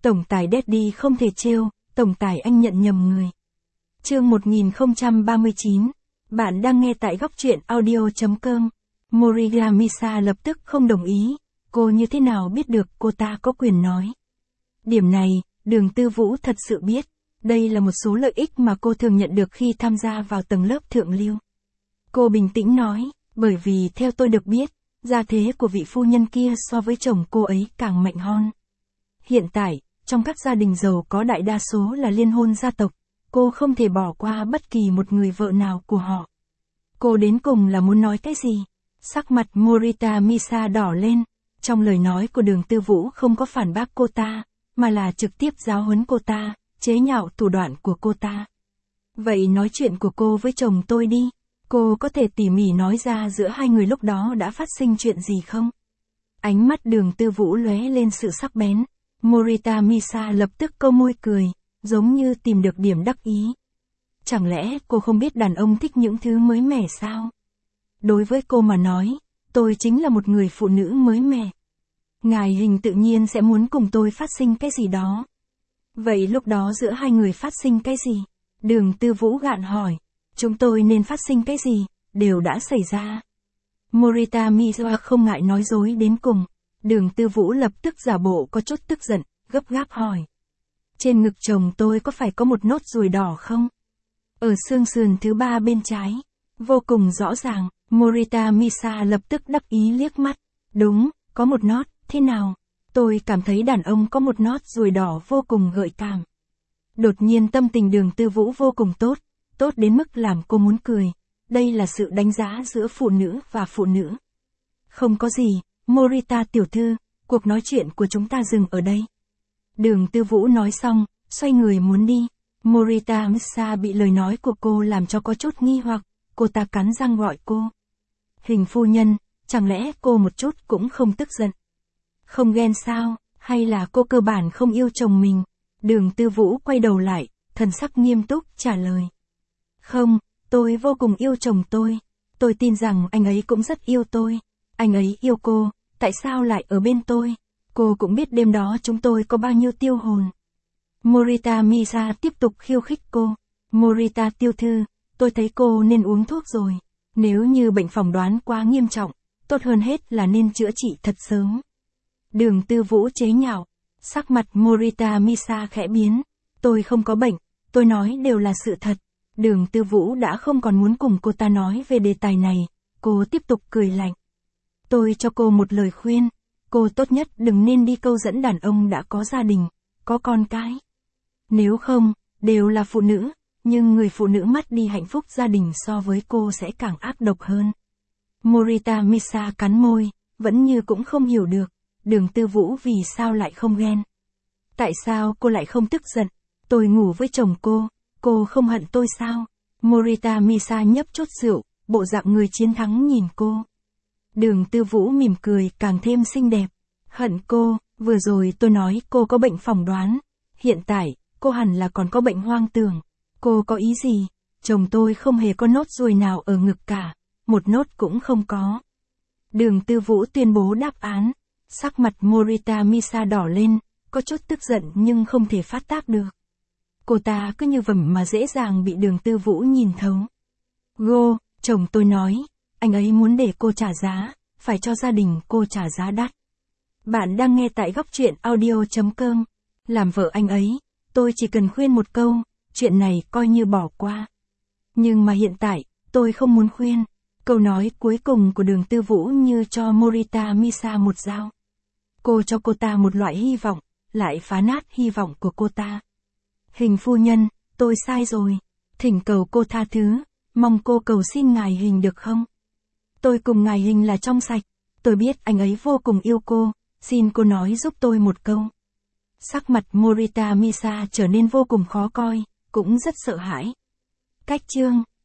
Tổng tài Daddy không thể trêu, tổng tài anh nhận nhầm người. Chương 1039. Bạn đang nghe tại góc truyện audio.com. Morita Misa lập tức không đồng ý. Cô như thế nào biết được cô ta có quyền nói. Điểm này, Đường Tư Vũ thật sự biết. Đây là một số lợi ích mà cô thường nhận được khi tham gia vào tầng lớp thượng lưu. Cô bình tĩnh nói, bởi vì theo tôi được biết, gia thế của vị phu nhân kia so với chồng cô ấy càng mạnh hơn. Hiện tại, trong các gia đình giàu có đại đa số là liên hôn gia tộc, cô không thể bỏ qua bất kỳ một người vợ nào của họ. Cô đến cùng là muốn nói cái gì? Sắc mặt Morita Misa đỏ lên, trong lời nói của Đường Tư Vũ không có phản bác cô ta, mà là trực tiếp giáo huấn cô ta, chế nhạo thủ đoạn của cô ta. Vậy nói chuyện của cô với chồng tôi đi, cô có thể tỉ mỉ nói ra giữa hai người lúc đó đã phát sinh chuyện gì không? Ánh mắt Đường Tư Vũ lóe lên sự sắc bén. Morita Misa lập tức câu môi cười, giống như tìm được điểm đắc ý. Chẳng lẽ cô không biết đàn ông thích những thứ mới mẻ sao? Đối với cô mà nói, tôi chính là một người phụ nữ mới mẻ. Ngài Hình tự nhiên sẽ muốn cùng tôi phát sinh cái gì đó. Vậy lúc đó giữa hai người phát sinh cái gì? Đường Tư Vũ gạn hỏi. Chúng tôi nên phát sinh cái gì? Đều đã xảy ra. Morita Misa không ngại nói dối đến cùng. Đường Tư Vũ lập tức giả bộ có chút tức giận, gấp gáp hỏi. Trên ngực chồng tôi có phải có một nốt ruồi đỏ không? Ở xương sườn thứ ba bên trái. Vô cùng rõ ràng, Morita Misa lập tức đắc ý liếc mắt. Đúng, có một nốt, thế nào? Tôi cảm thấy đàn ông có một nốt ruồi đỏ vô cùng gợi cảm. Đột nhiên tâm tình Đường Tư Vũ vô cùng tốt, tốt đến mức làm cô muốn cười. Đây là sự đánh giá giữa phụ nữ và phụ nữ. Không có gì, Morita tiểu thư, cuộc nói chuyện của chúng ta dừng ở đây. Đường Tư Vũ nói xong, xoay người muốn đi. Morita Misa bị lời nói của cô làm cho có chút nghi hoặc, cô ta cắn răng gọi cô. Hình phu nhân, chẳng lẽ cô một chút cũng không tức giận? Không ghen sao, hay là cô cơ bản không yêu chồng mình? Đường Tư Vũ quay đầu lại, thần sắc nghiêm túc trả lời. Không, tôi vô cùng yêu chồng tôi. Tôi tin rằng anh ấy cũng rất yêu tôi. Anh ấy yêu cô, tại sao lại ở bên tôi? Cô cũng biết đêm đó chúng tôi có bao nhiêu tiêu hồn. Morita Misa tiếp tục khiêu khích cô. Morita tiểu thư, tôi thấy cô nên uống thuốc rồi. Nếu như bệnh phỏng đoán quá nghiêm trọng, tốt hơn hết là nên chữa trị thật sớm. Đường Tư Vũ chế nhạo. Sắc mặt Morita Misa khẽ biến. Tôi không có bệnh, tôi nói đều là sự thật. Đường Tư Vũ đã không còn muốn cùng cô ta nói về đề tài này. Cô tiếp tục cười lạnh. Tôi cho cô một lời khuyên. Cô tốt nhất đừng nên đi câu dẫn đàn ông đã có gia đình, có con cái. Nếu không, đều là phụ nữ, nhưng người phụ nữ mất đi hạnh phúc gia đình so với cô sẽ càng ác độc hơn. Morita Misa cắn môi, vẫn như cũng không hiểu được. Đường Tư Vũ vì sao lại không ghen? Tại sao cô lại không tức giận? Tôi ngủ với chồng cô không hận tôi sao? Morita Misa nhấp chút rượu, bộ dạng người chiến thắng nhìn cô. Đường Tư Vũ mỉm cười càng thêm xinh đẹp. Hận cô, vừa rồi tôi nói cô có bệnh phỏng đoán. Hiện tại, cô hẳn là còn có bệnh hoang tưởng. Cô có ý gì? Chồng tôi không hề có nốt ruồi nào ở ngực cả. Một nốt cũng không có. Đường Tư Vũ tuyên bố đáp án. Sắc mặt Morita Misa đỏ lên, có chút tức giận nhưng không thể phát tác được. Cô ta cứ như vẩm mà dễ dàng bị Đường Tư Vũ nhìn thấu. Chồng tôi nói, anh ấy muốn để cô trả giá, phải cho gia đình cô trả giá đắt. Bạn đang nghe tại góc truyện audio.com. Làm vợ anh ấy, tôi chỉ cần khuyên một câu, chuyện này coi như bỏ qua. Nhưng mà hiện tại, tôi không muốn khuyên. Câu nói cuối cùng của Đường Tư Vũ như cho Morita Misa một dao. Cô cho cô ta một loại hy vọng, lại phá nát hy vọng của cô ta. Hình phu nhân, tôi sai rồi. Thỉnh cầu cô tha thứ, mong cô cầu xin ngài Hình được không? Tôi cùng ngài Hình là trong sạch. Tôi biết anh ấy vô cùng yêu cô, xin cô nói giúp tôi một câu. Sắc mặt Morita Misa trở nên vô cùng khó coi, cũng rất sợ hãi. Cách chương